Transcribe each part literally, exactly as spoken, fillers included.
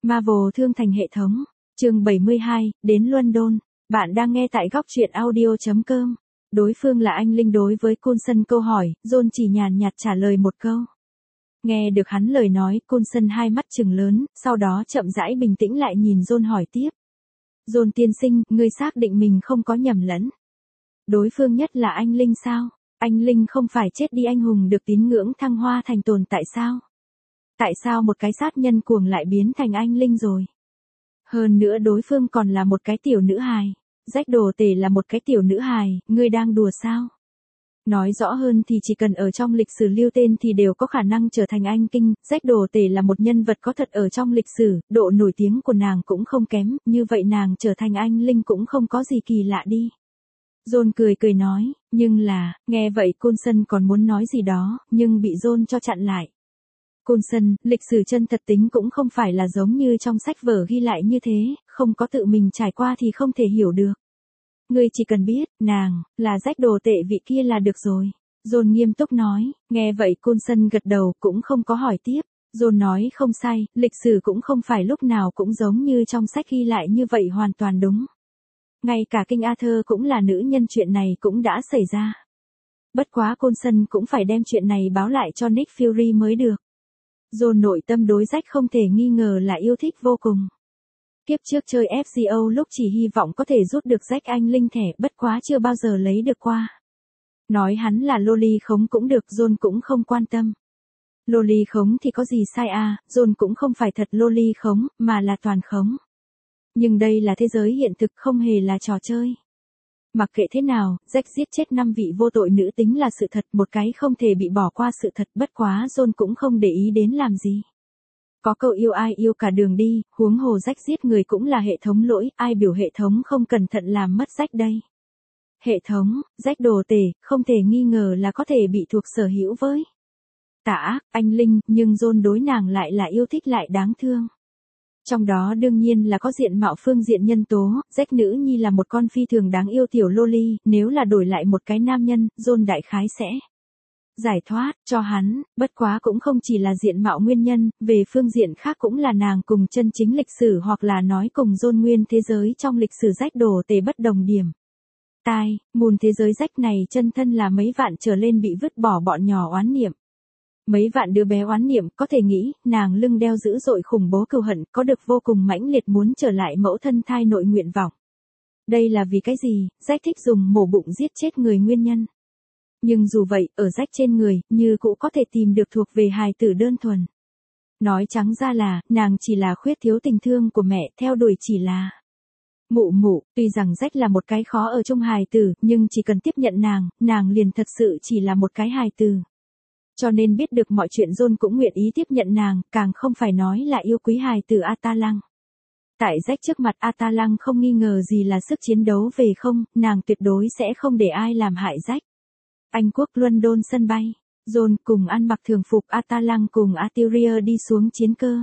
Marvel thương thành hệ thống. Chương bảy mươi hai, đến London. Bạn đang nghe tại góc truyện audio chấm com. Đối phương là anh Linh. Đối với Coulson câu hỏi, John chỉ nhàn nhạt trả lời một câu. Nghe được hắn lời nói, Coulson hai mắt trừng lớn, sau đó chậm rãi bình tĩnh lại nhìn John hỏi tiếp. John tiên sinh, ngươi xác định mình không có nhầm lẫn. Đối phương nhất là anh Linh sao? Anh Linh không phải chết đi anh hùng được tín ngưỡng thăng hoa thành tồn tại sao? Tại sao một cái sát nhân cuồng lại biến thành anh Linh rồi? Hơn nữa đối phương còn là một cái tiểu nữ hài. Rách đồ tể là một cái tiểu nữ hài, ngươi đang đùa sao? Nói rõ hơn thì chỉ cần ở trong lịch sử lưu tên thì đều có khả năng trở thành anh kinh. Rách đồ tể là một nhân vật có thật ở trong lịch sử, độ nổi tiếng của nàng cũng không kém, như vậy nàng trở thành anh Linh cũng không có gì kỳ lạ đi. John cười cười nói, nhưng là, nghe vậy Coulson còn muốn nói gì đó, nhưng bị John cho chặn lại. Coulson, lịch sử chân thật tính cũng không phải là giống như trong sách vở ghi lại như thế, không có tự mình trải qua thì không thể hiểu được. Ngươi chỉ cần biết, nàng, là rách đồ tệ vị kia là được rồi. John nghiêm túc nói, nghe vậy Coulson gật đầu cũng không có hỏi tiếp. John nói không sai, lịch sử cũng không phải lúc nào cũng giống như trong sách ghi lại như vậy hoàn toàn đúng. Ngay cả King Arthur cũng là nữ nhân, chuyện này cũng đã xảy ra. Bất quá Coulson cũng phải đem chuyện này báo lại cho Nick Fury mới được. John nội tâm đối Jack không thể nghi ngờ là yêu thích vô cùng. Kiếp trước chơi ép giê ô lúc chỉ hy vọng có thể rút được Jack anh Linh thẻ, bất quá chưa bao giờ lấy được qua. Nói hắn là loli khống cũng được, John cũng không quan tâm. Loli khống thì có gì sai à, John cũng không phải thật loli khống, mà là toàn khống. Nhưng đây là thế giới hiện thực, không hề là trò chơi. Mặc kệ thế nào, Jack giết chết năm vị vô tội nữ tính là sự thật, một cái không thể bị bỏ qua sự thật, bất quá John cũng không để ý đến làm gì. Có câu yêu ai yêu cả đường đi, huống hồ Jack giết người cũng là hệ thống lỗi, ai biểu hệ thống không cẩn thận làm mất Jack đây. Hệ thống, Jack đồ tể, không thể nghi ngờ là có thể bị thuộc sở hữu với tà ác, anh Linh, nhưng John đối nàng lại là yêu thích lại đáng thương. Trong đó đương nhiên là có diện mạo phương diện nhân tố, Jack nữ nhi là một con phi thường đáng yêu tiểu loli, nếu là đổi lại một cái nam nhân, John đại khái sẽ giải thoát cho hắn, bất quá cũng không chỉ là diện mạo nguyên nhân, về phương diện khác cũng là nàng cùng chân chính lịch sử hoặc là nói cùng John nguyên thế giới trong lịch sử Jack đồ tể bất đồng điểm. Tai, mùn thế giới Jack này chân thân là mấy vạn trở lên bị vứt bỏ bọn nhỏ oán niệm. Mấy vạn đứa bé oán niệm, có thể nghĩ, nàng lưng đeo dữ dội khủng bố cừu hận, có được vô cùng mãnh liệt muốn trở lại mẫu thân thai nội nguyện vọng. Đây là vì cái gì? Jack thích dùng mổ bụng giết chết người nguyên nhân. Nhưng dù vậy, ở Jack trên người, như cũng có thể tìm được thuộc về hài tử đơn thuần. Nói trắng ra là, nàng chỉ là khuyết thiếu tình thương của mẹ, theo đuổi chỉ là mụ mụ. Tuy rằng Jack là một cái khó ở chung hài tử, nhưng chỉ cần tiếp nhận nàng, nàng liền thật sự chỉ là một cái hài tử. Cho nên biết được mọi chuyện John cũng nguyện ý tiếp nhận nàng, càng không phải nói là yêu quý hài tử Atalăng. Tại Jack trước mặt Atalăng không nghi ngờ gì là sức chiến đấu về không, nàng tuyệt đối sẽ không để ai làm hại Jack. Anh quốc London sân bay, John cùng ăn mặc thường phục, Atalăng cùng Arthurius đi xuống chiến cơ.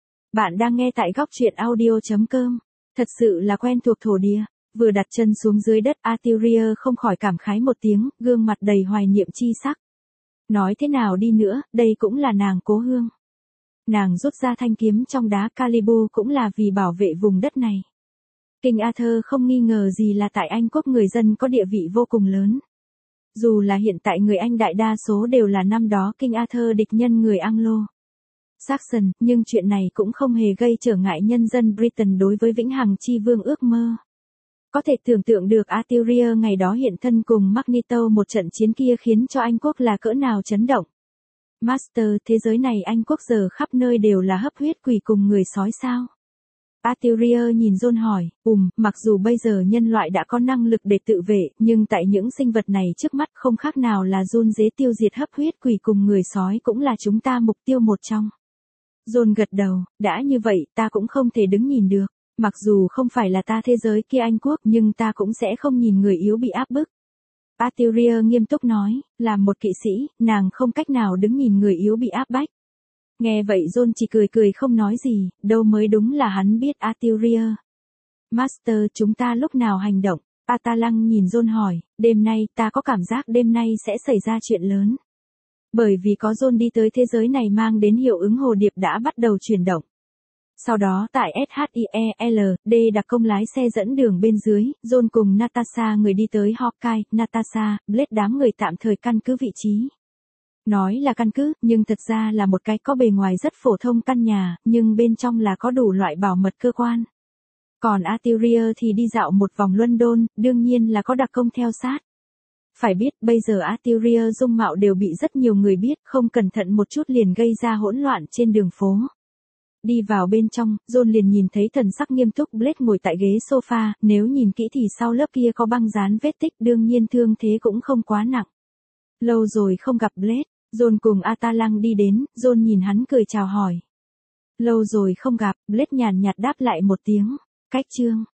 Bạn đang nghe tại góc truyện audio chấm com. Thật sự là quen thuộc thổ địa, vừa đặt chân xuống dưới đất Arthurius không khỏi cảm khái một tiếng, gương mặt đầy hoài niệm chi sắc. Nói thế nào đi nữa, đây cũng là nàng cố hương. Nàng rút ra thanh kiếm trong đá Calibu cũng là vì bảo vệ vùng đất này. King Arthur không nghi ngờ gì là tại Anh quốc người dân có địa vị vô cùng lớn. Dù là hiện tại người Anh đại đa số đều là năm đó King Arthur địch nhân người Anglo Saxon, nhưng chuyện này cũng không hề gây trở ngại nhân dân Britain đối với vĩnh hằng chi vương ước mơ. Có thể tưởng tượng được Arthurius ngày đó hiện thân cùng Magneto một trận chiến kia khiến cho Anh quốc là cỡ nào chấn động. Master, thế giới này Anh quốc giờ khắp nơi đều là hấp huyết quỷ cùng người sói sao? Arthurius nhìn John hỏi, ùm, mặc dù bây giờ nhân loại đã có năng lực để tự vệ, nhưng tại những sinh vật này trước mắt không khác nào là run rế, tiêu diệt hấp huyết quỷ cùng người sói cũng là chúng ta mục tiêu một trong. John gật đầu, đã như vậy ta cũng không thể đứng nhìn được. Mặc dù không phải là ta thế giới kia Anh quốc, nhưng ta cũng sẽ không nhìn người yếu bị áp bức. Arthurius nghiêm túc nói, làm một kỵ sĩ, nàng không cách nào đứng nhìn người yếu bị áp bách. Nghe vậy John chỉ cười cười không nói gì, đâu mới đúng là hắn biết Arthurius. Master, chúng ta lúc nào hành động? Atalăng nhìn John hỏi, đêm nay, ta có cảm giác đêm nay sẽ xảy ra chuyện lớn. Bởi vì có John đi tới thế giới này mang đến hiệu ứng hồ điệp đã bắt đầu chuyển động. Sau đó tại SHIELD đặc công lái xe dẫn đường bên dưới, John cùng Natasha người đi tới Hawkeye, Natasha, Blade đám người tạm thời căn cứ vị trí. Nói là căn cứ, nhưng thật ra là một cái có bề ngoài rất phổ thông căn nhà, nhưng bên trong là có đủ loại bảo mật cơ quan. Còn Arthurier thì đi dạo một vòng London, đương nhiên là có đặc công theo sát. Phải biết bây giờ Arthurier dung mạo đều bị rất nhiều người biết, không cẩn thận một chút liền gây ra hỗn loạn trên đường phố. Đi vào bên trong, John liền nhìn thấy thần sắc nghiêm túc Blade ngồi tại ghế sofa, nếu nhìn kỹ thì sau lớp kia có băng dán vết tích, đương nhiên thương thế cũng không quá nặng. Lâu rồi không gặp Blade, John cùng Atalang đi đến, John nhìn hắn cười chào hỏi. Lâu rồi không gặp, Blade nhàn nhạt đáp lại một tiếng. Cách chương